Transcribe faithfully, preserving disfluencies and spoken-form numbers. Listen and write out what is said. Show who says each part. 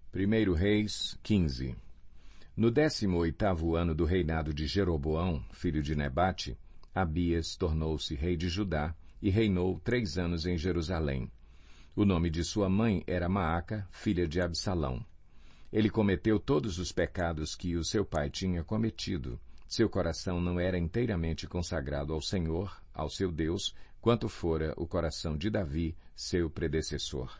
Speaker 1: Primeiro Reis, quinze. No décimo oitavo ano do reinado de Jeroboão, filho de Nebate, Abias tornou-se rei de Judá e reinou três anos em Jerusalém. O nome de sua mãe era Maaca, filha de Absalão. Ele cometeu todos os pecados que o seu pai tinha cometido. Seu coração não era inteiramente consagrado ao Senhor, ao seu Deus, quanto fora o coração de Davi, seu predecessor.